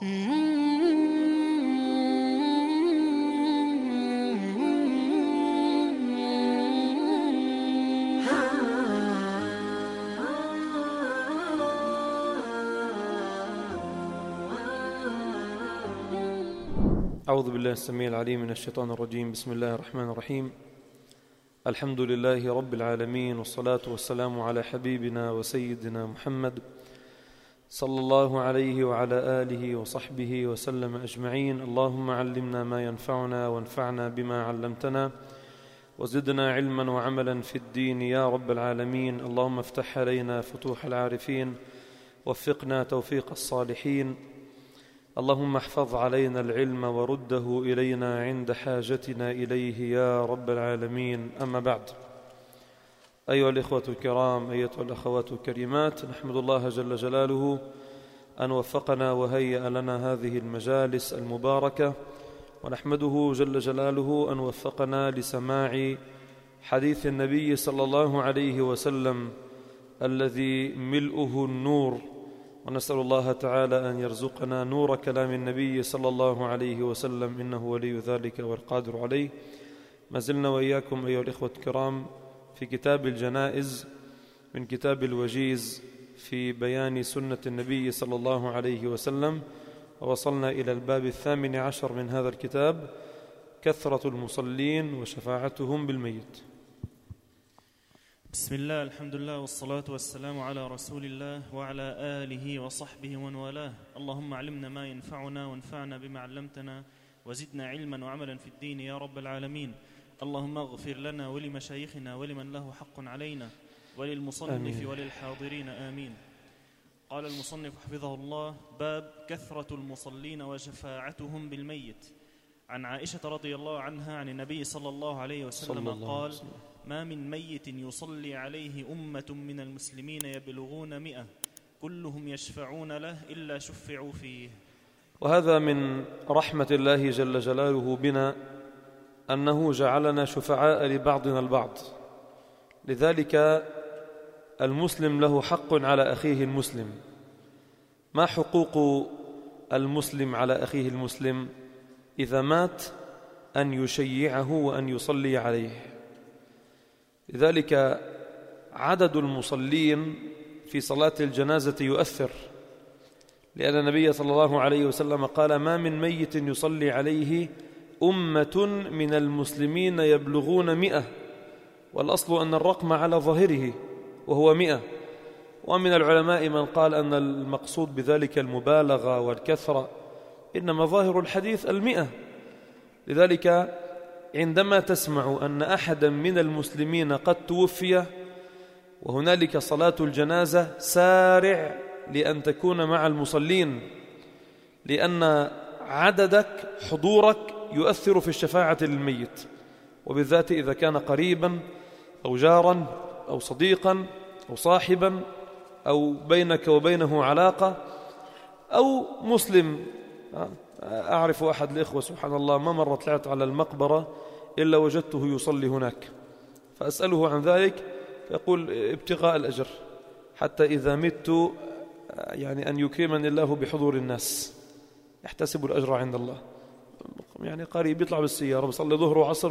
أعوذ بالله السميع العليم من الشيطان الرجيم. بسم الله الرحمن الرحيم. الحمد لله رب العالمين، والصلاة والسلام على حبيبنا وسيدنا محمد صلى الله عليه وعلى آله وصحبه وسلم أجمعين. اللهم علمنا ما ينفعنا وانفعنا بما علمتنا وزدنا علما وعملا في الدين يا رب العالمين. اللهم افتح علينا فتوح العارفين، وفقنا توفيق الصالحين. اللهم احفظ علينا العلم ورده إلينا عند حاجتنا إليه يا رب العالمين. أما بعد، أيها الإخوة الكرام، أيتها الأخوات الكريمات، نحمد الله جل جلاله أن وفقنا وهيأ لنا هذه المجالس المباركة، ونحمده جل جلاله أن وفقنا لسماع حديث النبي صلى الله عليه وسلم الذي ملؤه النور، ونسأل الله تعالى أن يرزقنا نور كلام النبي صلى الله عليه وسلم، إنه ولي ذلك والقادر عليه. ما زلنا وإياكم أيها الإخوة الكرام في كتاب الجنائز من كتاب الوجيز في بيان سنة النبي صلى الله عليه وسلم، ووصلنا إلى الباب 18 من هذا الكتاب: كثرة المصلين وشفاعتهم بالميت. بسم الله، الحمد لله، والصلاة والسلام على رسول الله وعلى آله وصحبه ومن والاه. اللهم علمنا ما ينفعنا وانفعنا بما علمتنا وزدنا علما وعملا في الدين يا رب العالمين. اللهم اغفر لنا ولمشايخنا ولمن له حق علينا وللمصنف آمين. وللحاضرين آمين. قال المصنف حفظه الله: باب كثرة المصلين وشفاعتهم بالميت. عن عائشة رضي الله عنها عن النبي صلى الله عليه وسلم قال: ما من ميت يصلي عليه أمة من المسلمين يبلغون 100 كلهم يشفعون له إلا شفعوا فيه. وهذا من رحمة الله جل جلاله بنا أنه جعلنا شفعاء لبعضنا البعض. لذلك المسلم له حق على أخيه المسلم. ما حقوق المسلم على أخيه المسلم؟ إذا مات أن يشيعه وأن يصلي عليه. لذلك عدد المصلين في صلاة الجنازة يؤثر، لأن النبي صلى الله عليه وسلم قال: ما من ميت يصلي عليه أمة من المسلمين يبلغون 100. والأصل أن الرقم على ظاهره وهو 100. ومن العلماء من قال أن المقصود بذلك المبالغة والكثرة، إنما ظاهر الحديث 100. لذلك عندما تسمع أن أحدا من المسلمين قد توفي وهنالك صلاة الجنازة، سارع لأن تكون مع المصلين، لأن عددك، حضورك، يؤثر في الشفاعة للميت، وبالذات إذا كان قريبا أو جارا أو صديقا أو صاحبا أو بينك وبينه علاقة أو مسلم. أعرف أحد الإخوة سبحان الله ما مرة طلعت على المقبرة إلا وجدته يصلي هناك، فأسأله عن ذلك فيقول: ابتغاء الأجر، حتى إذا مت يعني أن يكرمني الله بحضور الناس، يحتسب الأجر عند الله. يعني قريب يطلع بالسيارة بصلي ظهر وعصر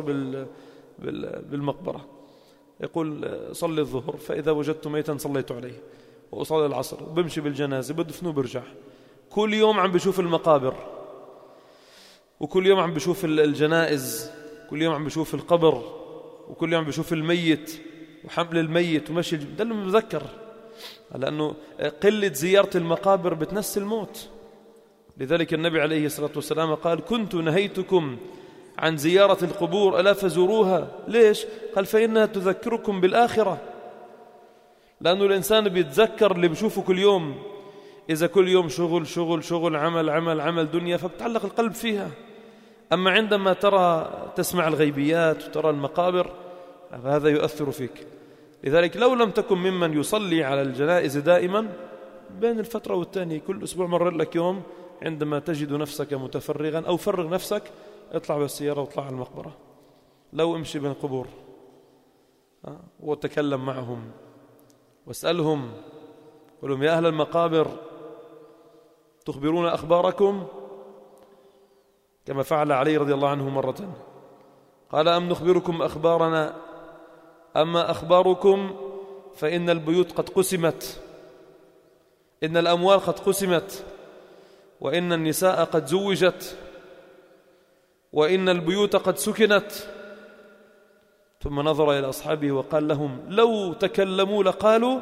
بالمقبرة، يقول: صلي الظهر فإذا وجدت ميتا صليت عليه، وأصلي العصر، وبمشي بالجنازة بدفنه برجع. كل يوم عم بشوف المقابر، وكل يوم عم بشوف الجنائز، كل يوم عم بشوف القبر، وكل يوم عم بشوف الميت وحمل الميت ومشي ده اللي متذكر، لأنه قلة زيارة المقابر بتنسي الموت. لذلك النبي عليه الصلاة والسلام قال: كنت نهيتكم عن زيارة القبور ألا فزوروها. ليش؟ قال: فإنها تذكركم بالآخرة. لأنه الإنسان بيتذكر اللي بيشوفه كل يوم. إذا كل يوم شغل شغل شغل، عمل عمل عمل، دنيا، فبتعلق القلب فيها. أما عندما تسمع الغيبيات وترى المقابر، فهذا يؤثر فيك. لذلك لو لم تكن ممن يصلي على الجنائز دائما، بين الفترة والتانية كل أسبوع مرر لك يوم عندما تجد نفسك متفرغا أو فرغ نفسك، اطلع بالسيارة واطلع على المقبرة، لو امشي بين القبور وتكلم معهم واسألهم، قل لهم: يا أهل المقابر، تخبرون أخباركم كما فعل علي رضي الله عنه مرة. قال أم نخبركم أخبارنا، أما أخباركم فإن البيوت قد قسمت، إن الأموال قد قسمت، وإن النساء قد زوجت، وإن البيوت قد سكنت. ثم نظر إلى أصحابه وقال لهم لو تكلموا لقالوا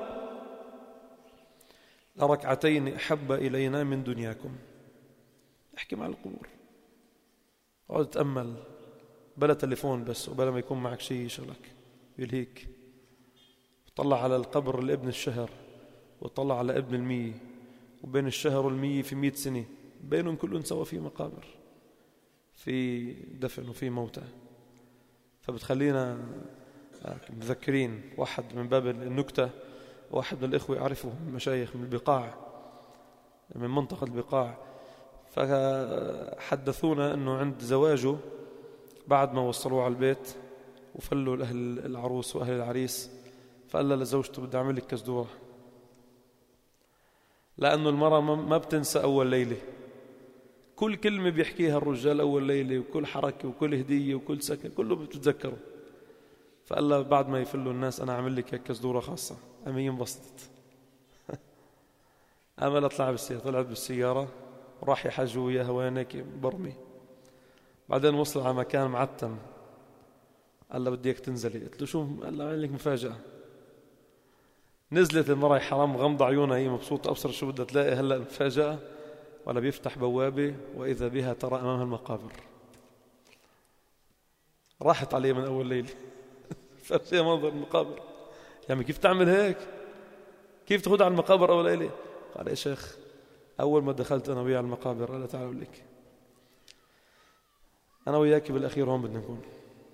لركعتين أحب إلينا من دنياكم. احكي مع القبور، اقعد تأمل، بلا تليفون بس، وبلا ما يكون معك شيء يشغلك يلهيك. طلع على القبر الابن الشهر، وطلع على ابن 100، وبين الشهر وال100 في 100 سنة، بينهم كلهم سوا في مقابر، في دفن وفي موتى. فبتخلينا مذكرين. واحد من باب النكتة، واحد من الإخوة يعرفه مشايخ من البقاع، من منطقة البقاع، فحدثونا أنه عند زواجه بعد ما وصلوه على البيت وفلوا لأهل العروس وأهل العريس، فقال لزوجته بدي أعمل لك كزدورة، لأنه المرأة ما بتنسى أول ليلة. كل كلمة بيحكيها الرجال أول ليلة، وكل حركة وكل هدية وكل سكن كله بتتذكره. فقال له بعد ما يفلوا الناس أنا أعمل لك كزدورة خاصة. أمي انبسطت. أمل أطلع بالسيارة، طلعت بالسيارة وراح يحجوا وياها وينك برمي. بعدين وصل على مكان معتم، قال له بدي اياك تنزلي. قلت له شو؟ قال له عامل لك مفاجأة. نزلت المرأة حرام غمض عيونها، هي مبسوطة، أبصر شو بدها تلاقي هلأ المفاجأة، ولا بيفتح بوابة وإذا بها ترى أمامها المقابر. راحت عليه من أول ليلة. فرشي منظر المقابر. يعني كيف تعمل هيك؟ كيف تاخذ على المقابر أول ليلة؟ قال يا شيخ أول ما دخلت أنا وياه على المقابر قال تعال أقول لك، أنا وياك بالأخير هون بدنا نكون،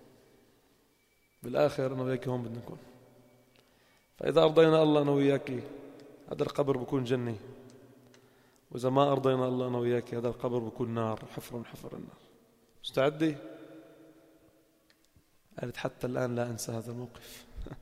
بالآخر أنا وياك هون بدنا نكون. فإذا أرضينا الله أنا وياك هذا القبر بكون جنة، وإذا ما أرضينا الله أنا وياك هذا القبر بكون نار، حفر من حفر النار. مستعدة؟ قالت حتى الآن لا أنسى هذا الموقف.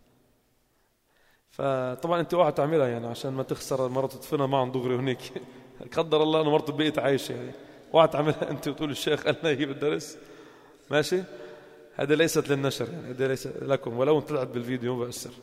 فطبعا أنت اوعى تعملها يعني عشان ما تخسر مرة تدفنها معهم دغري هناك. قدر الله أنا مرت بقيت عايشة يعني، اوعى تعملها أنت وتقول الشيخ قال لنا هي بالدرس. ماشي؟ هذه ليست للنشر يعني، هذه ليست لكم، ولو طلعت بالفيديو ما بأثر.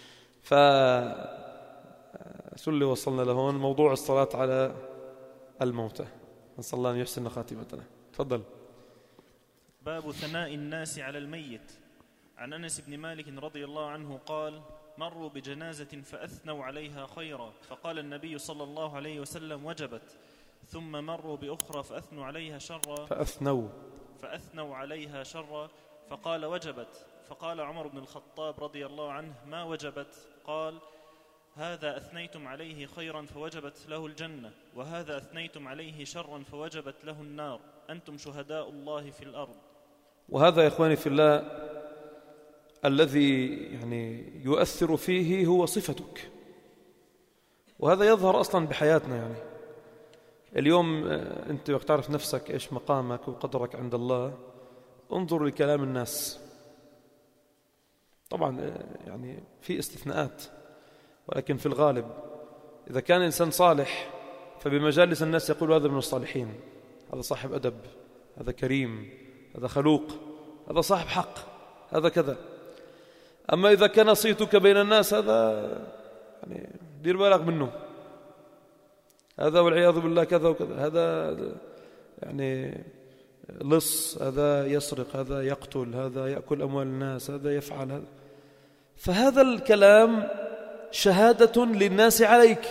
شو اللي وصلنا لهون؟ موضوع الصلاة على الموتى. نسأل الله أن يحسن خاتمتنا. تفضل. باب ثناء الناس على الميت. عن أنس بن مالك رضي الله عنه قال مروا بجنازة فأثنوا عليها خيرا، فقال النبي صلى الله عليه وسلم وجبت. ثم مروا بأخرى فأثنوا عليها شرا، فأثنوا عليها شرا، فقال وجبت. فقال عمر بن الخطاب رضي الله عنه ما وجبت؟ قال هذا أثنيتم عليه خيرا فوجبت له الجنة، وهذا أثنيتم عليه شرا فوجبت له النار، أنتم شهداء الله في الأرض. وهذا يا إخواني في الله الذي يعني يؤثر فيه هو صفتك، وهذا يظهر أصلا بحياتنا. يعني اليوم أنت وقت تعرف نفسك إيش مقامك وقدرك عند الله، انظر لكلام الناس. طبعا يعني في استثناءات، ولكن في الغالب إذا كان إنسان صالح فبمجالس الناس يقول هذا من الصالحين، هذا صاحب أدب، هذا كريم، هذا خلوق، هذا صاحب حق، هذا كذا. أما إذا كان صيتك بين الناس هذا يعني دير بالك منه، هذا والعياذ بالله كذا وكذا، هذا يعني لص، هذا يسرق، هذا يقتل، هذا يأكل أموال الناس، هذا يفعل هذا. فهذا الكلام شهادة للناس عليك.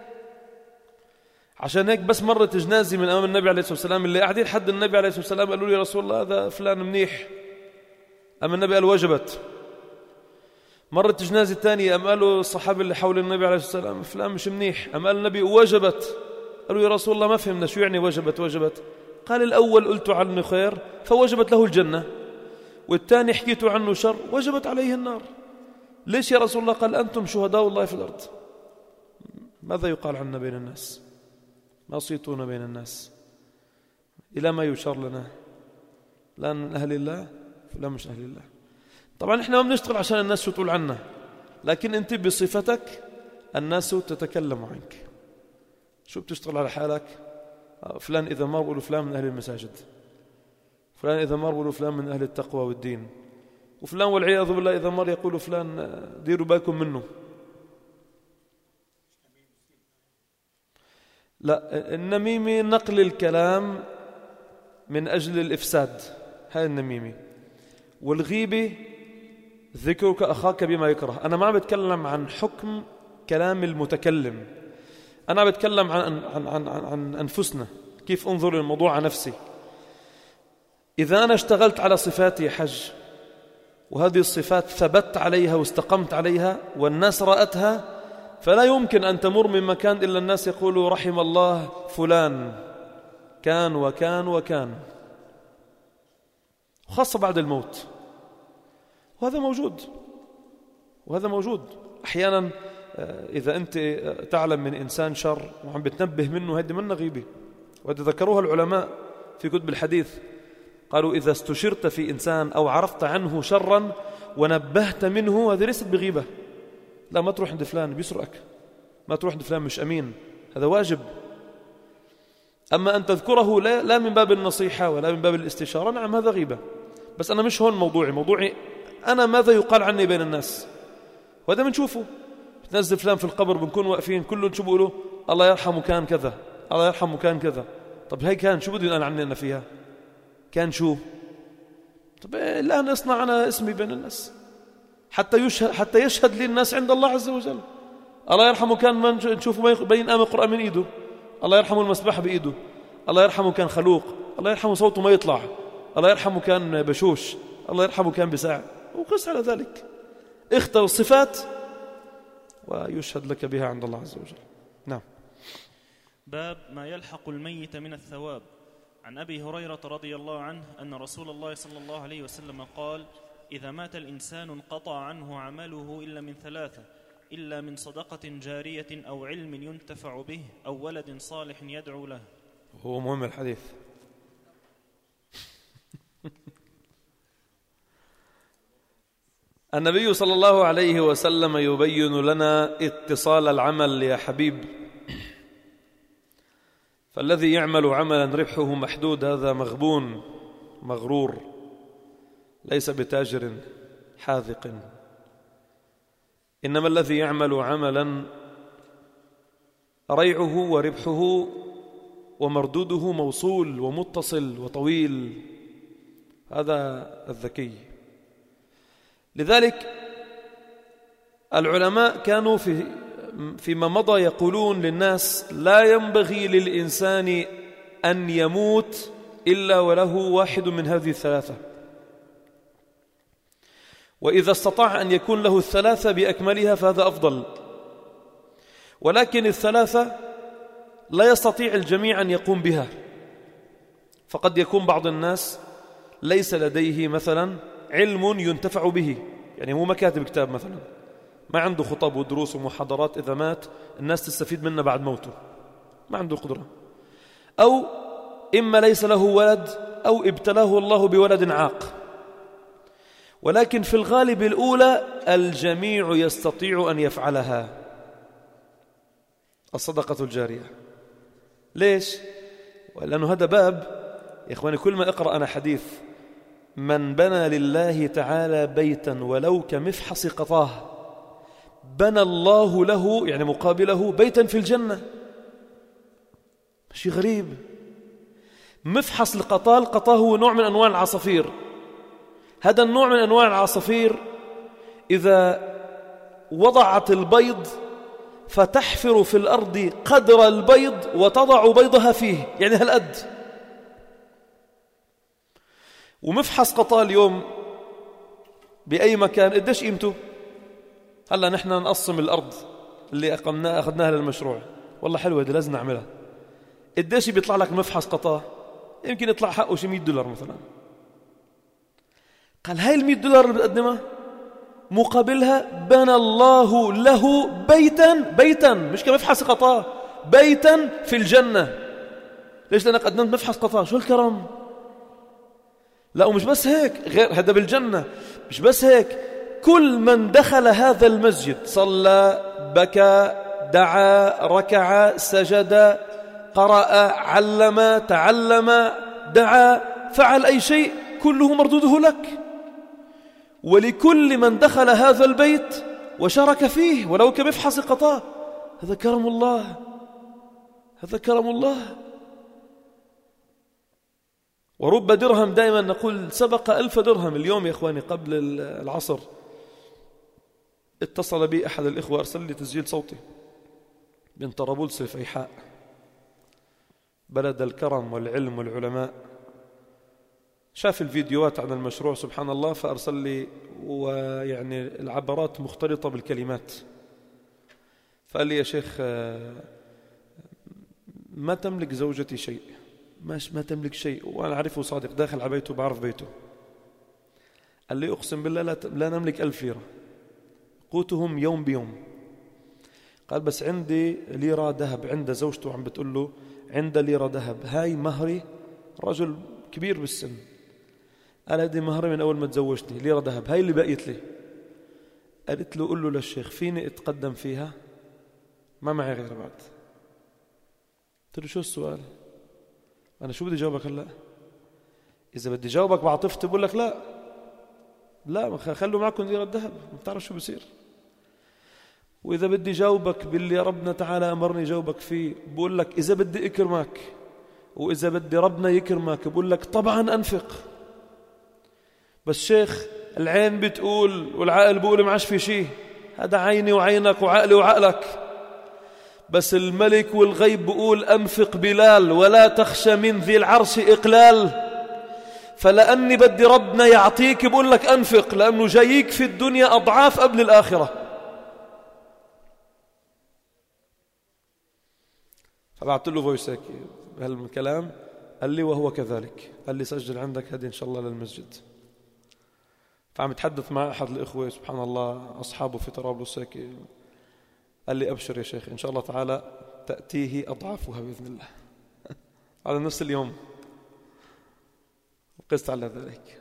عشان هيك بس مرت جنازة من أمام النبي عليه الصلاة والسلام، اللي قاعدين حد النبي عليه الصلاة والسلام قالوا لي رسول الله هذا فلان منيح، أما النبي قال وجبت. مرت جنازة تانية، أم قالوا الصحابة اللي حول النبي عليه الصلاة والسلام فلان مش منيح، أم قال النبي وجبت. قالوا يا رسول الله ما فهمنا شو يعني وجبت. قال الأول قلت عنه خير فوجبت له الجنة، والثاني حكيت عنه شر وجبت عليه النار. ليش يا رسول الله؟ قال أنتم شهداء الله في الأرض. ماذا يقال عنا بين الناس؟ ما صيتون بين الناس؟ إلى ما يشار لنا؟ لا من أهل الله فلا مش أهل الله. طبعا إحنا ما بنشتغل عشان الناس شو تقول عنا، لكن أنت بصفتك الناس تتكلم عنك. شو بتشتغل على حالك؟ فلان إذا مر بقولوا فلان من أهل المساجد، فلان إذا مر بقولوا فلان من أهل التقوى والدين، وفلان والعياذ بالله إذا مر يقولوا فلان ديروا بالكم منه. لا، النميمة نقل الكلام من أجل الإفساد، هاي النميمة. والغيبة ذكرك أخاك بما يكره. أنا ما بتكلم عن حكم كلام المتكلم، أنا بتكلم عن أنفسنا، كيف أنظر للموضوع على نفسي. إذا أنا اشتغلت على صفاتي حج، وهذه الصفات ثبت عليها واستقمت عليها والناس رأتها، فلا يمكن أن تمر من مكان إلا الناس يقولوا رحم الله فلان كان وكان وكان، خاصة بعد الموت. وهذا موجود أحيانا. إذا أنت تعلم من إنسان شر وعم بتنبه منه، هذه منها غيبة. وهذا ذكروها العلماء في كتب الحديث، قالوا إذا استشرت في إنسان أو عرفت عنه شرا ونبهت منه، هذه ليست بغيبة. لا، ما تروح عند فلان بيسرقك، ما تروح عند فلان مش أمين، هذا واجب. أما أن تذكره لا من باب النصيحة ولا من باب الاستشارة، نعم هذا غيبة. بس أنا مش هون موضوعي أنا ماذا يقال عني بين الناس، وهذا بنشوفه. بتنزل فلان في القبر، بنكون واقفين كلهم شو بيقولوا؟ الله يرحمه كان كذا، الله يرحمه كان كذا. طب هي كان شو بدي أنا عني أنا فيها؟ كان شو؟ طب الآن اصنع أنا اسمي بين الناس حتى يشهد لي الناس عند الله عز وجل. الله يرحمه كان من نشوفه بين آم القرآن من إيده، الله يرحمه المسبح بإيده، الله يرحمه كان خلوق، الله يرحمه صوته ما يطلع، الله يرحمه كان بشوش، الله يرحمه كان بساع، وقس على ذلك. اختر الصفات ويشهد لك بها عند الله عز وجل. نعم. باب ما يلحق الميت من الثواب. عن أبي هريرة رضي الله عنه أن رسول الله صلى الله عليه وسلم قال: إذا مات الإنسان انقطع عنه عمله إلا من ثلاثة: إلا من صدقة جارية أو علم ينتفع به أو ولد صالح يدعو له. هو مهم الحديث. النبي صلى الله عليه وسلم يبين لنا اتصال العمل يا حبيب. فالذي يعمل عملا ربحه محدود هذا مغبون مغرور، ليس بتاجر حاذق. إنما الذي يعمل عملا ريعه وربحه ومردوده موصول ومتصل وطويل، هذا الذكي. لذلك العلماء كانوا فيما مضى يقولون للناس: لا ينبغي للإنسان أن يموت إلا وله واحد من هذه الثلاثة، وإذا استطاع أن يكون له الثلاثة بأكملها فهذا أفضل. ولكن الثلاثة لا يستطيع الجميع أن يقوم بها، فقد يكون بعض الناس ليس لديه مثلا علم ينتفع به، يعني هو ما كاتب كتاب مثلا، ما عنده خطب ودروس ومحاضرات إذا مات الناس تستفيد منه بعد موته، ما عنده قدرة. أو إما ليس له ولد أو ابتلاه الله بولد عاق. ولكن في الغالب الأولى الجميع يستطيع أن يفعلها، الصدقة الجارية. ليش؟ لأنه هذا باب يا إخواني، كل ما أقرأ أنا حديث: من بنى لله تعالى بيتا ولو كمفحص قطاه بنى الله له، يعني مقابله، بيتا في الجنة. شيء غريب. مفحص القطاه، القطاه هو نوع من أنواع العصافير. هذا النوع من أنواع العصافير إذا وضعت البيض فتحفر في الأرض قدر البيض وتضع بيضها فيه، يعني هالقد. ومفحص قطاه اليوم بأي مكان قديش قيمته؟ هلا نحن نقسم الأرض اللي أخذناها للمشروع، والله حلوة دي لازم نعملها. قديش بيطلع لك مفحص قطاه؟ يمكن يطلع حقه شي $100 مثلا. قال هاي $100 اللي بتقدمها مقابلها بنى الله له بيتا مش كمفحص قطاه، بيتا في الجنة. ليش؟ لأنك قدمت مفحص قطاه. شو الكرم؟ لا، ومش بس هيك، غير هذا بالجنة. مش بس هيك، كل من دخل هذا المسجد صلى، بكى، دعا، ركع، سجد، قرأ، علم، تعلم، دعا، فعل أي شيء، كله مردوده لك. ولكل من دخل هذا البيت وشارك فيه ولو كمفحص قطاه. هذا كرم الله، هذا كرم الله. ورب درهم، دائما نقول سبق 1000 درهم. اليوم يا إخواني قبل العصر اتصل بي أحد الإخوة، أرسل لي تسجيل صوتي من طرابلس الفيحاء، بلد الكرم والعلم والعلماء. شاف الفيديوهات عن المشروع سبحان الله، فأرسل لي، ويعني العبارات مختلطة بالكلمات. فقال لي: يا شيخ ما تملك زوجتي شيء، ما تملك شيء، وأنا أعرفه صادق، داخل على بيته بعرف بيته. قال لي: أقسم بالله لا نملك 1000 ليرة، قوتهم يوم بيوم. قال: بس عندي ليرة ذهب. عند زوجته عم بتقول له: عند ليرة ذهب، هاي مهري. رجل كبير بالسن. قال: هذه مهري من أول ما تزوجتني، ليرة ذهب، هاي اللي بقيت لي. قالت له: قل له للشيخ فيني أتقدم فيها، ما معي غير بعد. قلت له: شو السؤال؟ أنا شو بدي جاوبك هلأ؟ إذا بدي جاوبك بعاطفتي بقول لك لا خلوا معكم ليرة ذهب، ما بتعرف شو بصير. وإذا بدي جاوبك باللي ربنا تعالى أمرني جاوبك فيه، بقول لك إذا بدي أكرمك، وإذا بدي ربنا يكرمك بقول لك طبعا أنفق. بس شيخ العين بتقول والعقل بقول معاش في شيء، هذا عيني وعينك وعقلي وعقلك. بس الملك والغيب بقول: أنفق بلال ولا تخشى من ذي العرش إقلال. فلأني بدي ربنا يعطيك بقول لك أنفق، لأنه جايك في الدنيا أضعاف قبل الآخرة. فبعت له فويسك بهالكلام، قال لي: وهو كذلك. قال لي: سجل عندك هذه إن شاء الله للمسجد. فعم يتحدث مع أحد الإخوة سبحان الله أصحابه في طرابلس، قال لي: أبشر يا شيخ إن شاء الله تعالى تأتيه أضعافها بإذن الله. على نفس اليوم قست على ذلك.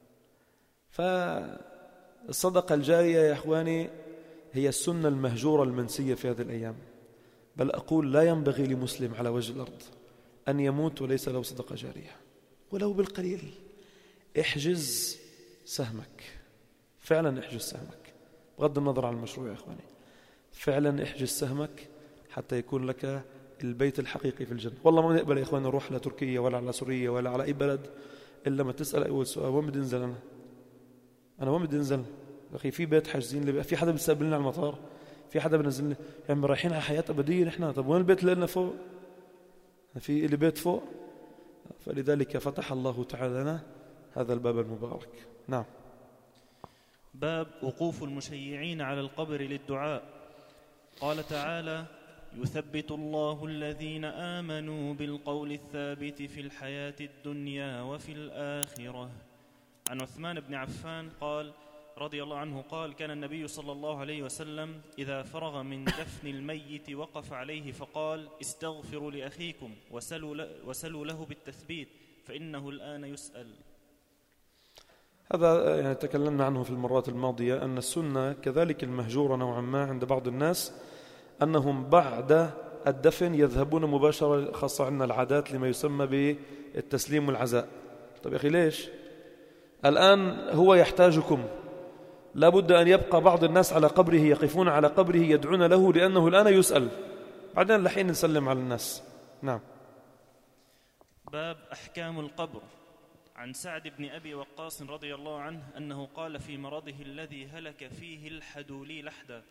فالصدقة الجارية يا إخواني هي السنة المهجورة المنسية في هذه الأيام. بل أقول لا ينبغي لمسلم على وجه الأرض أن يموت وليس له صدقة جارية ولو بالقليل. احجز سهمك، فعلا احجز سهمك، بغض النظر عن المشروع يا إخواني. فعلا احجز سهمك حتى يكون لك البيت الحقيقي في الجنة. والله ما نقبل يا إخواني نروح على تركيا ولا على سوريا ولا على أي بلد إلا ما تسأل أول سؤال: وين بدي أنزل؟ أنا وين بدي أنزل؟ أخي في بيت حاجزين لي، في حدا بيستقبلنا على المطار، في حدا بنزلنا، يعني رايحين على حياة أبدية نحن. طب وين البيت اللي لنا فوق؟ في اللي بيت فوق. فلذلك فتح الله تعالى لنا هذا الباب المبارك. نعم. باب وقوف المشيعين على القبر للدعاء. قال تعالى: يثبت الله الذين آمنوا بالقول الثابت في الحياة الدنيا وفي الآخرة. عن عثمان بن عفان قال رضي الله عنه قال: كان النبي صلى الله عليه وسلم إذا فرغ من دفن الميت وقف عليه فقال: استغفروا لأخيكم وسلوا له بالتثبيت فإنه الآن يسأل. هذا يعني تكلمنا عنه في المرات الماضية، أن السنة كذلك المهجورة نوعا ما عند بعض الناس أنهم بعد الدفن يذهبون مباشرة، خاصة عندنا العادات لما يسمى بالتسليم والعزاء. طيب يا أخي ليش؟ الآن هو يحتاجكم، لا بد أن يبقى بعض الناس على قبره، يقفون على قبره يدعون له لأنه الآن يسأل، بعدين لحين نسلم على الناس. نعم. باب أحكام القبر. عن سعد بن أبي وقاص رضي الله عنه أنه قال في مرضه الذي هلك فيه: الحدوا لي لحدا،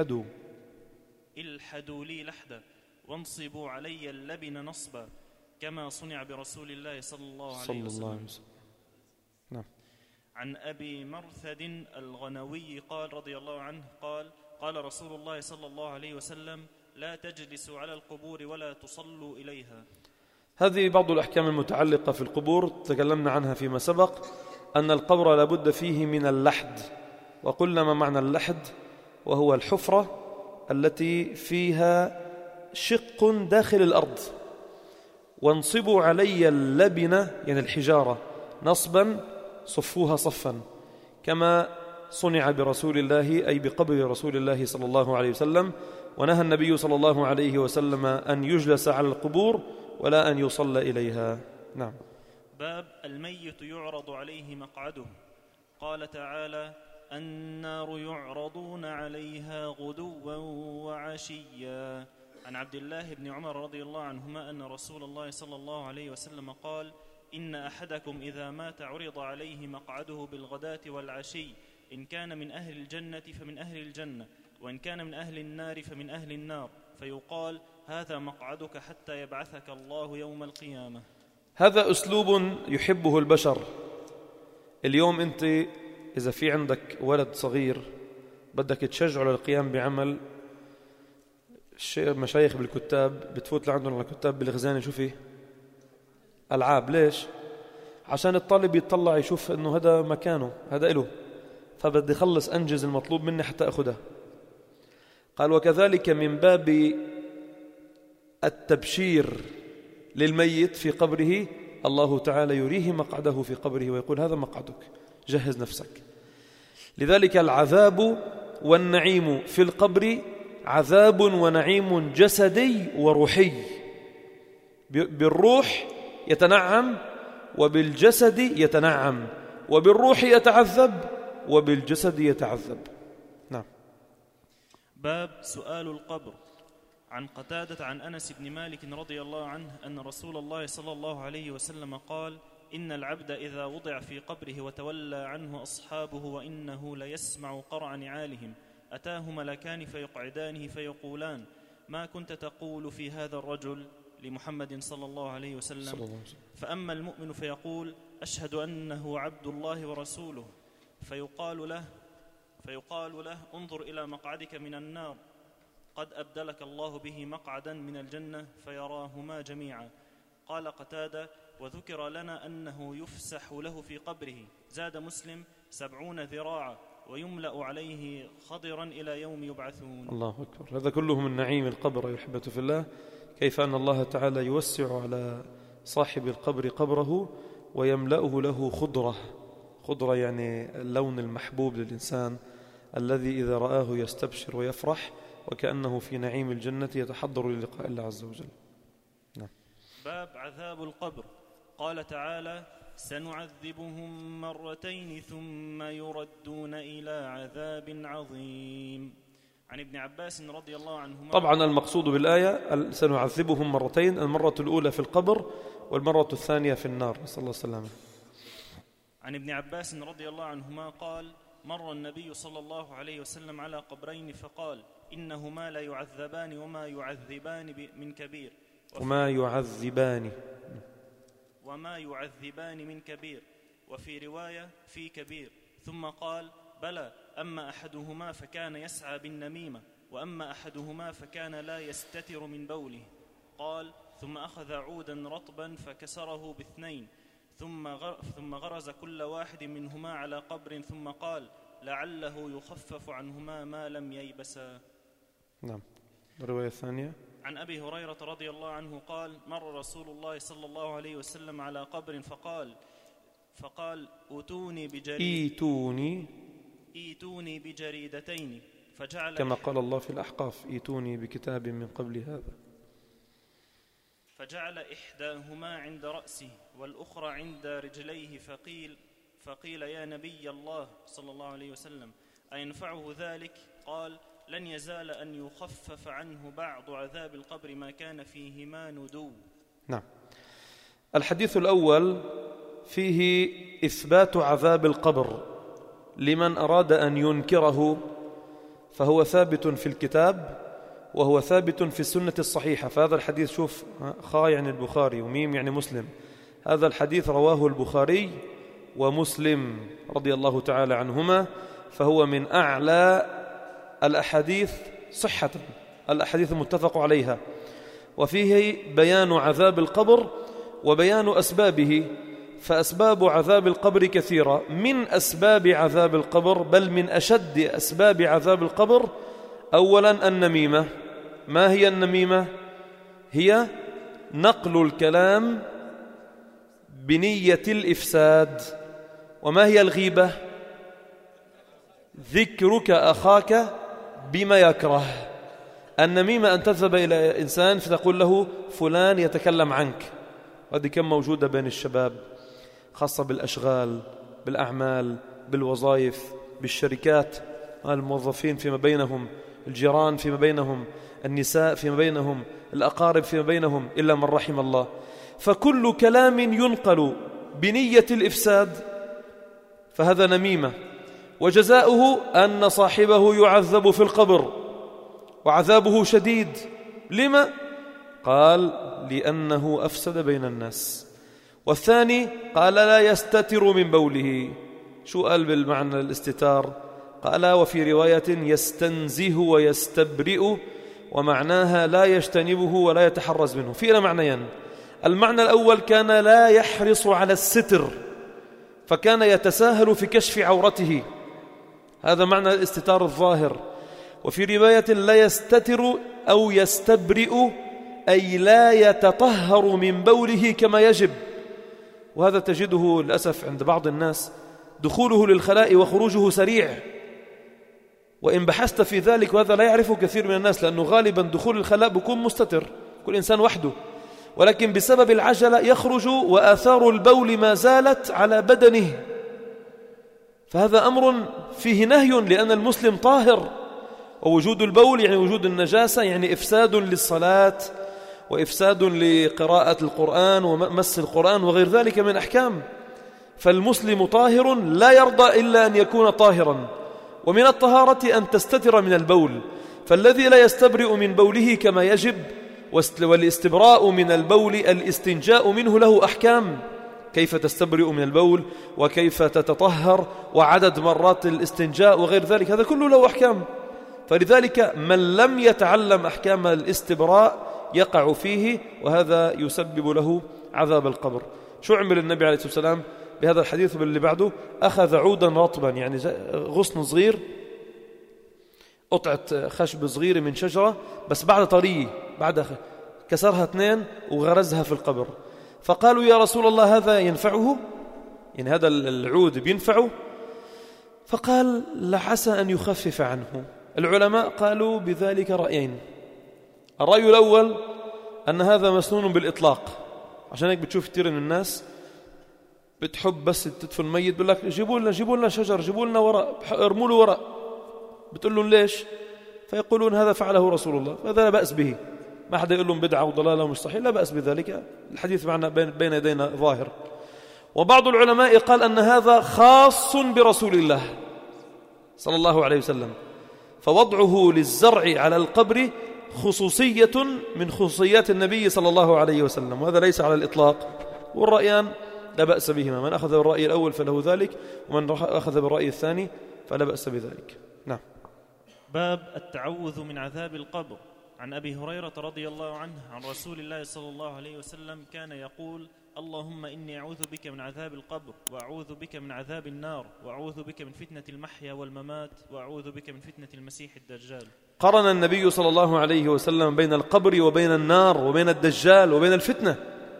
الحدوا لي لحدا وانصبوا علي اللبن نصبا، كما صنع برسول الله صلى الله عليه وسلم. نعم. عن أبي مرثد الغنوي قال رضي الله عنه قال: قال رسول الله صلى الله عليه وسلم: لا تجلسوا على القبور ولا تصلوا إليها. هذه بعض الأحكام المتعلقة في القبور تكلمنا عنها فيما سبق، أن القبر لابد فيه من اللحد. وقلنا ما معنى اللحد، وهو الحفرة التي فيها شق داخل الأرض. وانصبوا علي اللبنة يعني الحجارة نصبا، صفوها صفا، كما صنع برسول الله أي بقبر رسول الله صلى الله عليه وسلم. ونهى النبي صلى الله عليه وسلم أن يجلس على القبور ولا أن يصلى إليها. نعم. باب الميت يعرض عليه مقعده. قال تعالى: النار يعرضون عليها غدوا وعشيا. عن عبد الله بن عمر رضي الله عنهما أن رسول الله صلى الله عليه وسلم قال: إن أحدكم إذا مات عرض عليه مقعده بالغداة والعشي، إن كان من أهل الجنة فمن أهل الجنة، وإن كان من أهل النار فمن أهل النار، فيقال: هذا مقعدك حتى يبعثك الله يوم القيامة. هذا أسلوب يحبه البشر. اليوم أنت إذا في عندك ولد صغير بدك تشجعه للقيام بعمل، مشايخ بالكتاب بتفوت لعندهم على الكتاب بالخزانة، شوفي ألعاب. ليش؟ عشان الطالب يتطلع يشوف أنه هذا مكانه، هذا إله، فبدي أخلص أنجز المطلوب مني حتى أخذها. قال: وكذلك من باب التبشير للميت في قبره، الله تعالى يريه مقعده في قبره ويقول: هذا مقعدك، جهز نفسك. لذلك العذاب والنعيم في القبر عذاب ونعيم جسدي وروحي. بالروح يتنعم وبالجسد يتنعم، وبالروح يتعذب وبالجسد يتعذب. نعم. باب سؤال القبر. عن قتادة عن أنس بن مالك رضي الله عنه أن رسول الله صلى الله عليه وسلم قال: إن العبد إذا وضع في قبره وتولى عنه أصحابه وإنه ليسمع قرع نعالهم، أتاه ملكان فيقعدانه فيقولان: ما كنت تقول في هذا الرجل؟ لمحمد صلى الله عليه وسلم. فأما المؤمن فيقول: أشهد أنه عبد الله ورسوله، فيقال له: انظر إلى مقعدك من النار، قد أبدلك الله به مقعدا من الجنة، فيراهما جميعا. قال قتادة: وذكر لنا أنه يفسح له في قبره. زاد مسلم: 70 ذراعا، ويملأ عليه خضرا إلى يوم يبعثون. الله أكبر. هذا كله من نعيم القبر يا أحبة في الله، كيف أن الله تعالى يوسع على صاحب القبر قبره ويملأه له خضرة يعني اللون المحبوب للإنسان الذي إذا رآه يستبشر ويفرح، وكأنه في نعيم الجنة يتحضر للقاء الله عز وجل. نعم. باب عذاب القبر. قال تعالى: سنعذبهم مرتين ثم يردون إلى عذاب عظيم. عن ابن عباس رضي الله عنهما. طبعا المقصود بالآية سنعذبهم مرتين، المرة الأولى في القبر والمرة الثانية في النار، نسأل الله السلامة. عن ابن عباس رضي الله عنهما قال: مر النبي صلى الله عليه وسلم على قبرين فقال: إنهما لا يعذبان وما يعذبان من كبير. وما يعذبان من كبير، وفي رواية في كبير. ثم قال: بلى، أما أحدهما فكان يسعى بالنميمة، وأما أحدهما فكان لا يستتر من بوله. قال: ثم أخذ عودا رطبا فكسره باثنين، ثم غرز كل واحد منهما على قبر، ثم قال: لعله يخفف عنهما ما لم ييبسا. نعم. الرواية الثانية عن أبي هريرة رضي الله عنه قال: مر رسول الله صلى الله عليه وسلم على قبر فقال: ايتوني بجريدتين، فجعل كما قال الله في الأحقاف: ايتوني بكتاب من قبل هذا. فجعل إحداهما عند رأسه والأخرى عند رجليه، فقيل: يا نبي الله صلى الله عليه وسلم، أينفعه ذلك؟ قال: لن يزال أن يخفف عنه بعض عذاب القبر ما كان فيهما ندو. نعم. الحديث الأول فيه إثبات عذاب القبر لمن أراد أن ينكره، فهو ثابت في الكتاب وهو ثابت في السنة الصحيحة. فهذا الحديث، شوف، خاء يعني البخاري وميم يعني مسلم، هذا الحديث رواه البخاري ومسلم رضي الله تعالى عنهما، فهو من أعلى الأحاديث صحة، الأحاديث المتفق عليها، وفيه بيان عذاب القبر وبيان أسبابه. فأسباب عذاب القبر كثيرة. من أسباب عذاب القبر، بل من أشد أسباب عذاب القبر، أولا النميمة. ما هي النميمة؟ هي نقل الكلام بنية الإفساد. وما هي الغيبة؟ ذكرك أخاك بما يكره. النميمة أن تذهب إلى إنسان فتقول له فلان يتكلم عنك. هذه كم موجودة بين الشباب، خاصة بالأشغال، بالأعمال، بالوظائف، بالشركات، الموظفين فيما بينهم، الجيران فيما بينهم، النساء فيما بينهم، الأقارب فيما بينهم، إلا من رحم الله. فكل كلام ينقل بنية الإفساد فهذا نميمة، وجزاؤه أن صاحبه يعذب في القبر وعذابه شديد. لما؟ قال لأنه أفسد بين الناس. والثاني قال لا يستتر من بوله. شو قال بالمعنى الاستتار؟ قال وفي رواية يستنزه ويستبرئ، ومعناها لا يجتنبه ولا يتحرز منه. فينا معنيان. المعنى الأول كان لا يحرص على الستر، فكان يتساهل في كشف عورته، هذا معنى الاستتار الظاهر. وفي رواية لا يستتر أو يستبرئ، أي لا يتطهر من بوله كما يجب. وهذا تجده للأسف عند بعض الناس، دخوله للخلاء وخروجه سريع، وإن بحثت في ذلك، وهذا لا يعرفه كثير من الناس، لأنه غالبا دخول الخلاء بيكون مستتر، كل إنسان وحده، ولكن بسبب العجلة يخرج وآثار البول ما زالت على بدنه. فهذا أمر فيه نهي، لأن المسلم طاهر، ووجود البول يعني وجود النجاسة، يعني إفساد للصلاة وإفساد لقراءة القرآن ومس القرآن وغير ذلك من أحكام. فالمسلم طاهر لا يرضى إلا أن يكون طاهرا، ومن الطهارة أن تستتر من البول. فالذي لا يستبرئ من بوله كما يجب، والاستبراء من البول الاستنجاء منه له أحكام، كيف تستبرئ من البول وكيف تتطهر وعدد مرات الاستنجاء وغير ذلك، هذا كله له أحكام. فلذلك من لم يتعلم أحكام الاستبراء يقع فيه، وهذا يسبب له عذاب القبر. شو عمل النبي عليه الصلاة والسلام بهذا الحديث باللي بعده؟ أخذ عودا رطبا، يعني غصن صغير، قطعة خشب صغيرة من شجرة بس بعد طرية، بعد كسرها 2 وغرزها في القبر. فقالوا يا رسول الله هذا ينفعه؟ يعني هذا العود بينفعه؟ فقال لعسى أن يخفف عنه. العلماء قالوا بذلك رأيين. الرأي الأول أن هذا مسنون بالإطلاق، عشان هيك بتشوف كثير من الناس بتحب بس تدفن ميت، بيقول لك جيبوا لنا شجر، جيبوا لنا ورق، ارموا له ورق. بتقول لهم ليش؟ فيقولون هذا فعله رسول الله، فهذا لا بأس به، ما حدا يقول لهم بدعة وضلالة ومش صحيح، لا بأس بذلك، الحديث معنا بين يدينا ظاهر. وبعض العلماء قال أن هذا خاص برسول الله صلى الله عليه وسلم، فوضعه للزرع على القبر خصوصية من خصوصيات النبي صلى الله عليه وسلم، وهذا ليس على الإطلاق. والرأيان لا بأس بهما، من أخذ بالرأي الأول فله ذلك، ومن أخذ بالرأي الثاني فلا بأس بذلك. نعم. باب التعوذ من عذاب القبر. عن أبي هريرة رضي الله عنه عن رسول الله صلى الله عليه وسلم كان يقول: اللهم إني أعوذ بك من عذاب القبر، وأعوذ بك من عذاب النار، وأعوذ بك من فتنة المحيا والممات، وأعوذ بك من فتنة المسيح الدجال. قرن النبي صلى الله عليه وسلم بين القبر وبين النار وبين الدجال وبين الفتنة.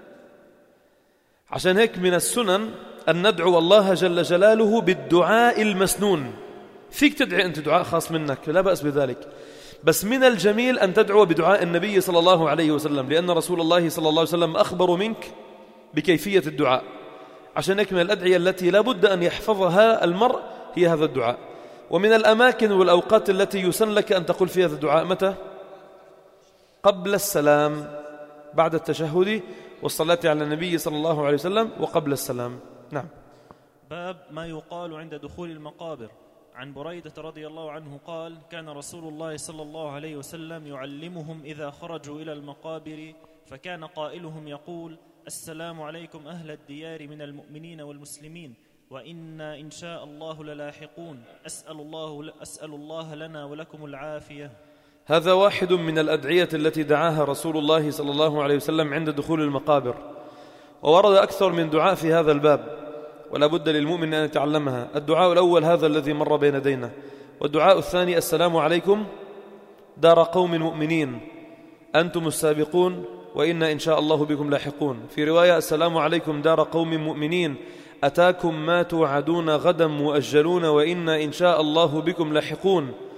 عشان هيك من السنن أن ندعو الله جل جلاله بالدعاء المسنون. فيك تدعي أنت دعاء خاص منك، لا بأس بذلك، بس من الجميل أن تدعو بدعاء النبي صلى الله عليه وسلم، لأن رسول الله صلى الله عليه وسلم أخبر منك بكيفية الدعاء. عشان هيك من الأدعية التي لا بد أن يحفظها المرء هي هذا الدعاء. ومن الأماكن والأوقات التي يسن لك أن تقول فيها هذا الدعاء متى؟ قبل السلام، بعد التشهد والصلاة على النبي صلى الله عليه وسلم، وقبل السلام. نعم. باب ما يقال عند دخول المقابر. عن بريدة رضي الله عنه قال: كان رسول الله صلى الله عليه وسلم يعلمهم إذا خرجوا إلى المقابر، فكان قائلهم يقول: السلام عليكم أهل الديار من المؤمنين والمسلمين، وإنا إن شاء الله للاحقون، أسأل الله لنا ولكم العافية. هذا واحد من الأدعية التي دعاها رسول الله صلى الله عليه وسلم عند دخول المقابر، وورد أكثر من دعاء في هذا الباب، ولا بد للمؤمن أن يتعلمها. الدعاء الأول هذا الذي مر بين يدينا، والدعاء الثاني: السلام عليكم دار قوم مؤمنين أنتم السابقون وإنا إن شاء الله بكم لاحقون. في رواية: السلام عليكم دار قوم مؤمنين أتاكم ما توعدون غدا مؤجلون وإنا إن شاء الله بكم لاحقون.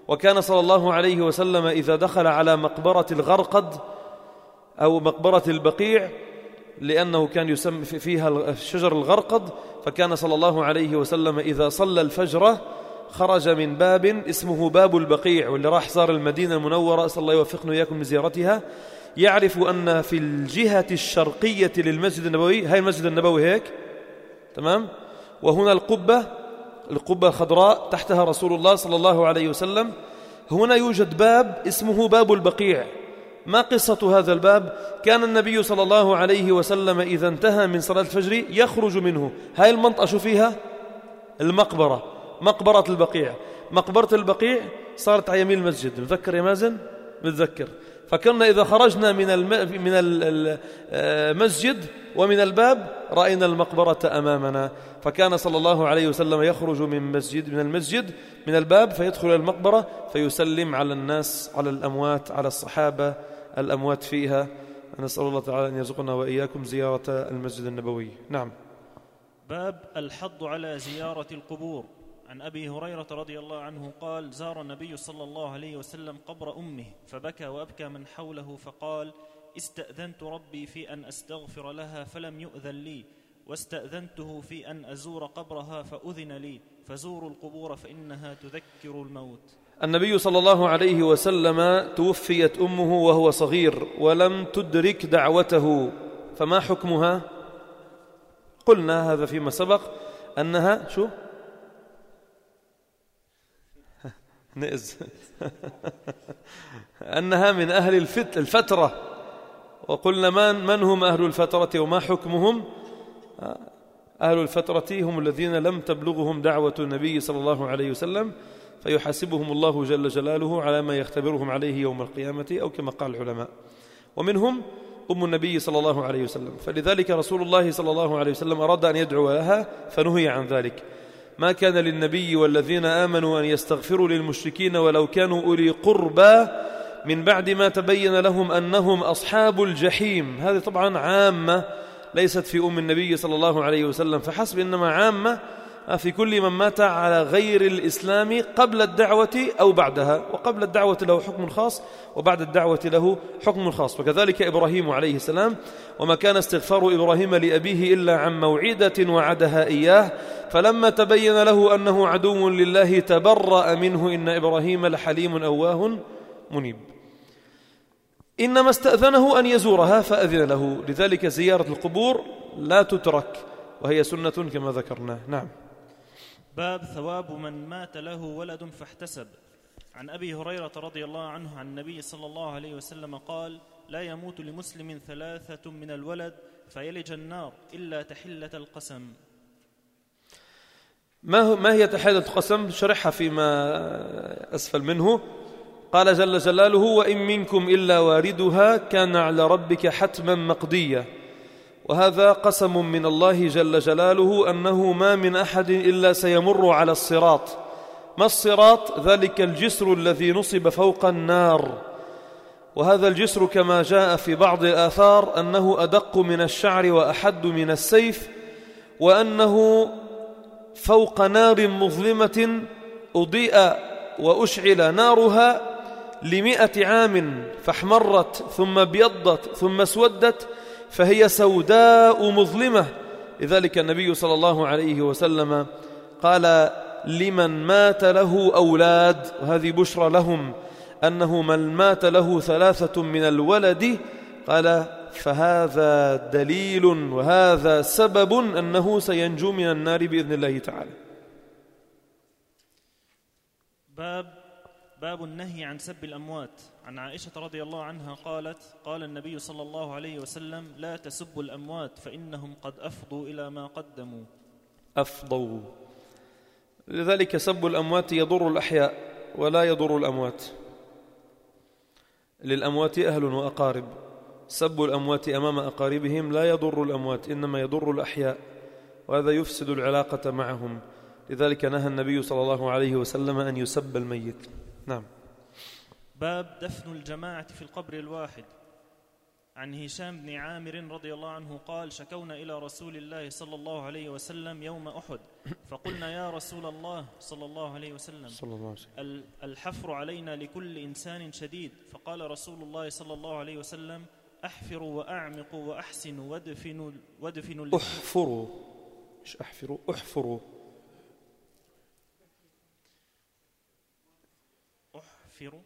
وكان صلى الله عليه وسلم إذا دخل على مقبرة الغرقد أو مقبرة البقيع، لأنه كان يسمى فيها شجر الغرقد، فكان صلى الله عليه وسلم إذا صلى الفجر خرج من باب اسمه باب البقيع، واللي راح زار المدينة المنورة، أسأل الله يوفقنا وإياكم لزيارتها، يعرف أن في الجهة الشرقية للمسجد النبوي، هاي المسجد النبوي هيك تمام، وهنا القبة الخضراء تحتها رسول الله صلى الله عليه وسلم، هنا يوجد باب اسمه باب البقيع. ما قصة هذا الباب؟ كان النبي صلى الله عليه وسلم إذا انتهى من صلاة الفجر يخرج منه. هاي المنطقة شو فيها؟ المقبرة، مقبرة البقيع. مقبرة البقيع صارت على يمين المسجد، متذكر يا مازن؟ متذكر. فكنا إذا خرجنا من المسجد ومن الباب رأينا المقبرة أمامنا، فكان صلى الله عليه وسلم يخرج من الباب فيدخل المقبرة فيسلم على الناس، على الأموات، على الصحابة الأموات فيها. نسأل الله تعالى أن يرزقنا وإياكم زيارة المسجد النبوي. نعم. باب الحض على زيارة القبور. عن أبي هريرة رضي الله عنه قال: زار النبي صلى الله عليه وسلم قبر أمه فبكى وأبكى من حوله، فقال: استأذنت ربي في أن أستغفر لها فلم يؤذن لي، واستأذنته في أن أزور قبرها فأذن لي، فزوروا القبور فإنها تذكر الموت. النبي صلى الله عليه وسلم توفيت أمه وهو صغير ولم تدرك دعوته، فما حكمها؟ قلنا هذا فيما سبق أنها شو؟ نئز أنها من أهل الفترة، وقلنا من هم أهل الفترة وما حكمهم؟ أهل الفترة هم الذين لم تبلغهم دعوة النبي صلى الله عليه وسلم، فيحاسبهم الله جل جلاله على ما يختبرهم عليه يوم القيامة، أو كما قال العلماء. ومنهم أم النبي صلى الله عليه وسلم، فلذلك رسول الله صلى الله عليه وسلم أراد أن يدعو لها فنهي عن ذلك. ما كان للنبي والذين آمنوا أن يستغفروا للمشركين ولو كانوا أولي قربى من بعد ما تبين لهم أنهم أصحاب الجحيم. هذه طبعا عامة، ليست في أم النبي صلى الله عليه وسلم فحسب، إنما عامة في كل من مات على غير الإسلام قبل الدعوة أو بعدها، وقبل الدعوة له حكم خاص وبعد الدعوة له حكم خاص. وكذلك إبراهيم عليه السلام: وما كان استغفار إبراهيم لأبيه إلا عن موعدة وعدها إياه فلما تبين له أنه عدو لله تبرأ منه إن إبراهيم لحليم أواه منيب. إنما استأذنه أن يزورها فأذن له، لذلك زيارة القبور لا تترك وهي سنة كما ذكرنا. نعم. باب ثواب من مات له ولد فاحتسب. عن أبي هريرة رضي الله عنه عن النبي صلى الله عليه وسلم قال: لا يموت لمسلم 3 من الولد فيلج النار إلا تحلة القسم. ما هي تحلة القسم؟ شرحها فيما أسفل منه. قال جل جلاله: وإن منكم إلا واردها كان على ربك حتما مقضيا. وهذا قسم من الله جل جلاله أنه ما من أحد إلا سيمر على الصراط. ما الصراط؟ ذلك الجسر الذي نصب فوق النار، وهذا الجسر كما جاء في بعض الآثار أنه أدق من الشعر وأحد من السيف، وأنه فوق نار مظلمة أضيء وأشعل نارها ل100 عام فاحمرت ثم ابيضت ثم اسودت فهي سوداء مظلمة. لذلك النبي صلى الله عليه وسلم قال: لمن مات له أولاد، وهذه بشرى لهم، أنه من مات له 3 من الولد قال فهذا دليل وهذا سبب أنه سينجو من النار بإذن الله تعالى. باب النهي عن سب الأموات. عن عائشة رضي الله عنها قالت: قال النبي صلى الله عليه وسلم: لا تسبوا الأموات فإنهم قد أفضوا إلى ما قدموا. أفضوا، لذلك سب الأموات يضر الأحياء ولا يضر الأموات. للأموات أهل وأقارب، سب الأموات أمام أقاربهم لا يضر الأموات إنما يضر الأحياء، وهذا يفسد العلاقة معهم. لذلك نهى النبي صلى الله عليه وسلم أن يسب الميت. نعم. باب دفن الجماعة في القبر الواحد. عن هشام بن عامر رضي الله عنه قال: شكونا إلى رسول الله صلى الله عليه وسلم يوم أحد فقلنا: يا رسول الله صلى الله عليه وسلم الحفر علينا لكل إنسان شديد. فقال رسول الله صلى الله عليه وسلم: أحفروا وأعمقوا وأحسنوا وادفنوا أحفروا، مش أحفروا، أحفروا. أحفروا،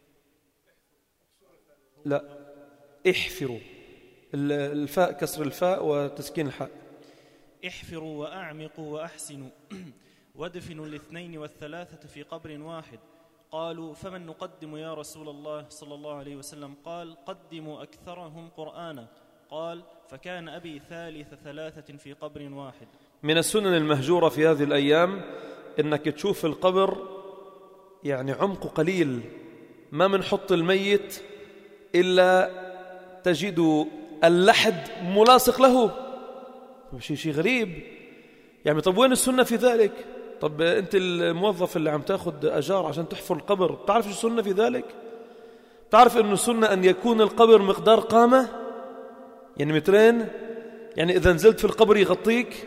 لا، احفروا، الفاء كسر الفاء وتسكين الحاء. احفروا وأعمقوا وأحسنوا وادفنوا الاثنين والثلاثة في قبر واحد. قالوا: فمن نقدم يا رسول الله صلى الله عليه وسلم؟ قال: قدموا أكثرهم قرآنا. قال: فكان أبي ثالث ثلاثة في قبر واحد. من السنن المهجورة في هذه الأيام إنك تشوف القبر يعني عمق قليل، ما منحط الميت إلا تجد اللحد ملاصق له. شيء غريب يعني. طب وين السنة في ذلك؟ طب أنت الموظف اللي عم تأخذ أجار عشان تحفر القبر، تعرف شو السنة في ذلك؟ تعرف أنه السنة أن يكون القبر مقدار قامة، يعني مترين، يعني إذا نزلت في القبر يغطيك.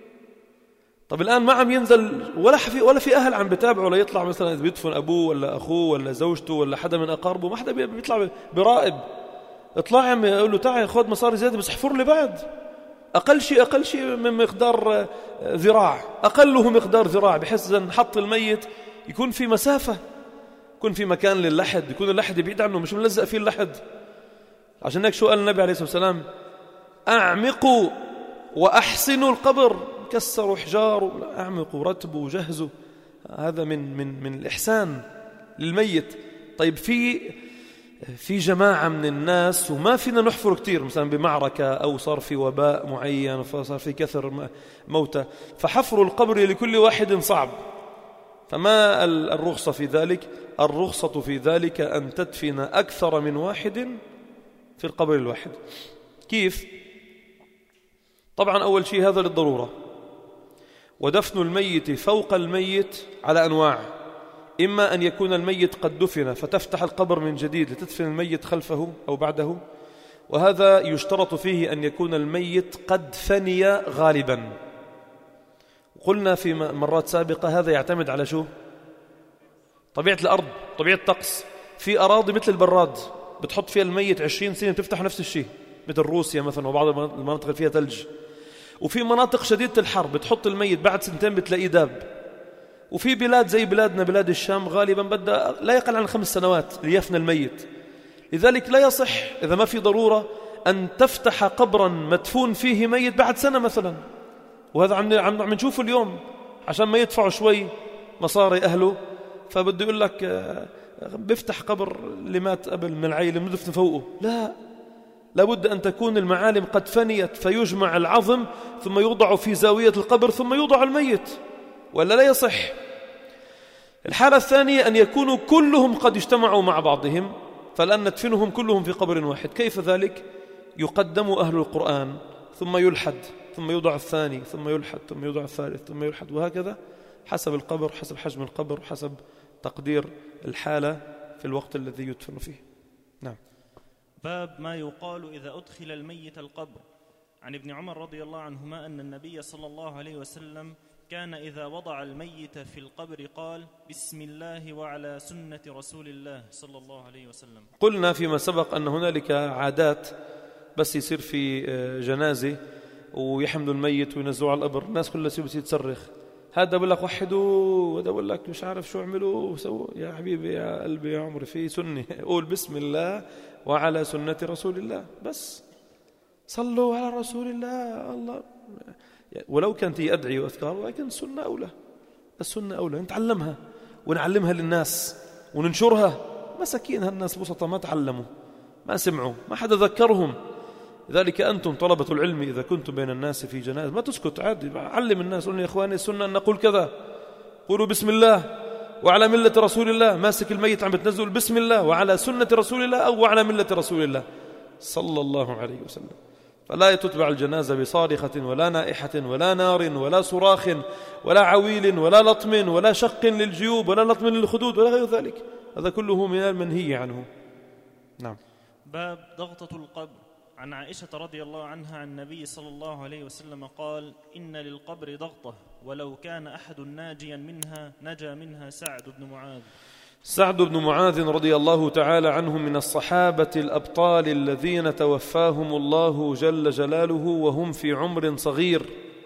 طب الآن ما عم ينزل ولا في أهل عم بتابعه ليطلع مثلا إذا بيدفن أبوه ولا أخوه ولا زوجته ولا حدا من أقاربه، ما حدا بيطلع برائب. اطلع عم يقول له تعال خذ مصاري زيادة بس احفر لي بعد. أقل شيء من مقدار ذراع، أقله مقدار ذراع، بحيث إذا نحط الميت يكون في مسافة، يكون في مكان للحد، يكون اللحد بعيد عنه مش ملزق فيه اللحد. عشان هيك شو قال النبي عليه الصلاة والسلام؟ أعمقوا وأحسنوا القبر، كسروا حجار، أعمقوا رتبوا وجهزوا. هذا من الإحسان للميت. طيب في جماعة من الناس وما فينا نحفر كتير، مثلا بمعركة أو صار في وباء معين فصار في كثر موتى، فحفر القبر لكل واحد صعب. فما الرخصة في ذلك؟ الرخصة في ذلك أن تدفن أكثر من واحد في القبر الواحد. كيف؟ طبعا أول شيء هذا للضرورة. ودفن الميت فوق الميت على أنواع: إما أن يكون الميت قد دفن فتفتح القبر من جديد لتدفن الميت خلفه أو بعده، وهذا يشترط فيه أن يكون الميت قد فني غالبا. قلنا في مرات سابقة هذا يعتمد على شو؟ طبيعة الأرض، طبيعة الطقس. في أراضي مثل البراد بتحط فيها الميت 20 سنة بتفتح نفس الشيء، مثل روسيا مثلا وبعض المناطق اللي فيها ثلج. وفي مناطق شديدة الحر بتحط الميت بعد سنتين بتلاقيه داب. وفي بلاد زي بلادنا بلاد الشام غالبا بدها لا يقل عن 5 سنوات ليفنى الميت. لذلك لا يصح إذا ما في ضرورة أن تفتح قبرا مدفون فيه ميت بعد سنة مثلا. وهذا عم نشوفه اليوم عشان ما يدفعوا شوي مصاري أهله، فبده يقول لك بيفتح قبر اللي مات قبل من العائلة مدفن فوقه. لا، لابد أن تكون المعالم قد فنيت فيجمع العظم ثم يوضع في زاوية القبر ثم يوضع الميت، ولا لا يصح. الحالة الثانية أن يكونوا كلهم قد اجتمعوا مع بعضهم، فلأن ندفنهم كلهم في قبر واحد. كيف ذلك؟ يقدم أهل القرآن ثم يلحد ثم يوضع الثاني ثم يلحد ثم يوضع الثالث ثم يلحد، وهكذا حسب القبر، حسب حجم القبر، حسب تقدير الحالة في الوقت الذي يدفن فيه. نعم. باب ما يقال إذا أدخل الميت القبر. عن ابن عمر رضي الله عنهما أن النبي صلى الله عليه وسلم كان إذا وضع الميت في القبر قال: بسم الله وعلى سنة رسول الله صلى الله عليه وسلم. قلنا فيما سبق أن هنالك عادات، بس يصير في جنازة ويحملوا الميت وينزلوا على القبر، الناس كلها تصرخ، هذا بقول لك وحدوا وهذا بقول لك مش عارف شو عملوا وسووا. يا حبيبي يا قلبي يا عمري، في سنة، قول بسم الله وعلى سنة رسول الله، بس صلوا على رسول الله. ولو كانت هي أدعية وأذكار، ولكن السنة أولى. السنة أولى نتعلمها ونعلمها للناس وننشرها. مساكين هالناس بسطة ما تعلموا، ما سمعوا، ما حدا ذكرهم. لذلك أنتم طلبة العلم إذا كنتم بين الناس في جنازة ما تسكت، عادي علم الناس، قلنا يا إخواني السنة أن نقول كذا، قولوا بسم الله وعلى ملة رسول الله. ماسك الميت عم بتنزل بسم الله وعلى سنة رسول الله أو وعلى ملة رسول الله صلى الله عليه وسلم. فلا تتبع الجنازة بصارخة ولا نائحة ولا نار ولا صراخ ولا عويل ولا لطم ولا شق للجيوب ولا لطم للخدود ولا غير ذلك. هذا كله من المنهي عنه. نعم. باب ضغطة القبر. عن عائشة رضي الله عنها عن النبي صلى الله عليه وسلم قال: إن للقبر ضغطة، ولو كان أحد ناجيا منها نجا منها سعد بن معاذ. سعد بن معاذ رضي الله تعالى عنه من الصحابة الأبطال الذين توفاهم الله جل جلاله وهم في عمر صغير،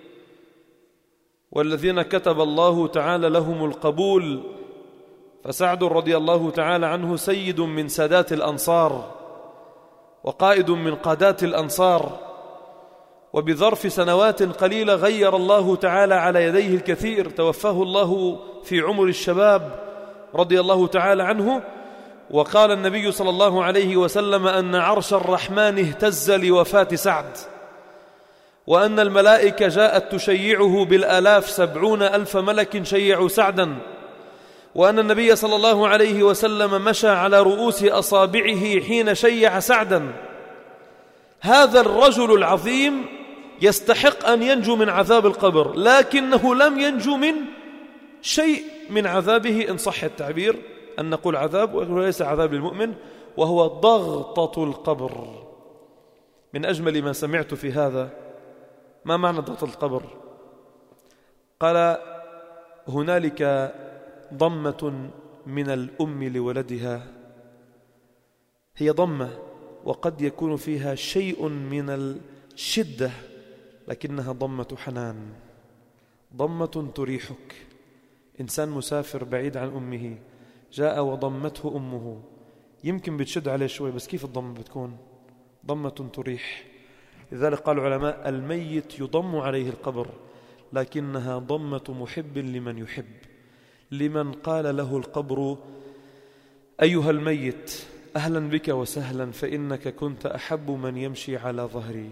والذين كتب الله تعالى لهم القبول. فسعد رضي الله تعالى عنه سيد من سادات الأنصار وقائد من قادات الأنصار، وبظرف سنوات قليلة غير الله تعالى على يديه الكثير. توفاه الله في عمر الشباب رضي الله تعالى عنه، وقال النبي صلى الله عليه وسلم أن عرش الرحمن اهتز لوفاة سعد، وأن الملائكة جاءت تشيعه بالآلاف، 70,000 ملك شيعوا سعدا، وأن النبي صلى الله عليه وسلم مشى على رؤوس أصابعه حين شيع سعدا. هذا الرجل العظيم يستحق أن ينجو من عذاب القبر، لكنه لم ينجو من شيء من عذابه، إن صح التعبير، أن نقول عذاب وليس عذاب للمؤمن، وهو ضغطة القبر. من أجمل ما سمعت في هذا: ما معنى ضغطة القبر؟ قال: هنالك ضمة من الأم لولدها، هي ضمة وقد يكون فيها شيء من الشدة، لكنها ضمة حنان، ضمة تريحك. إنسان مسافر بعيد عن أمه جاء وضمته أمه، يمكن بتشد عليه شوي، بس كيف الضمة بتكون؟ ضمة تريح. لذلك قال العلماء: الميت يضم عليه القبر، لكنها ضمة محب لمن يحب، لمن قال له القبر: أيها الميت أهلا بك وسهلا، فإنك كنت أحب من يمشي على ظهري.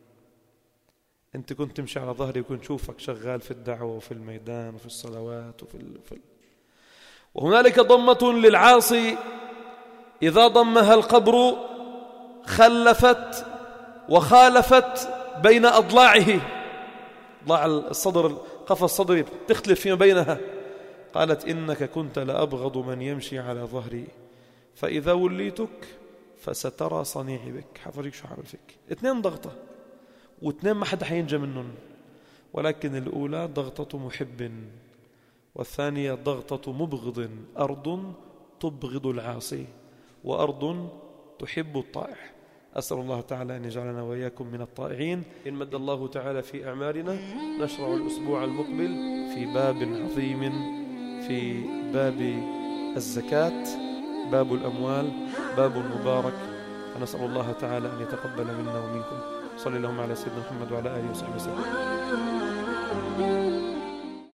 أنت كنت تمشي على ظهري وكنت شوفك شغال في الدعوة وفي الميدان وفي الصلوات وهنالك ضمة للعاصي إذا ضمها القبر خلفت وخالفت بين أضلاعه، ضلع الصدر، قفص الصدر تختلف فيما بينها. قالت: إنك كنت لأبغض من يمشي على ظهري، فإذا وليتك فسترى صنيعي بك، حفريك شو حعمل فيك. 2 ضغطة، و2 ما حدا حينجى منهم، ولكن الأولى ضغطة محب، والثانية ضغطة مبغض. أرض تبغض العاصي وأرض تحب الطائع. أسأل الله تعالى أن يجعلنا وإياكم من الطائعين. إن مد الله تعالى في أعمارنا نشرع الأسبوع المقبل في باب عظيم، في باب الزكاة، باب الأموال، باب مبارك، فنسأل الله تعالى أن يتقبل منا ومنكم. صلى اللهم على سيدنا محمد وعلى آله وصحبه وسلم.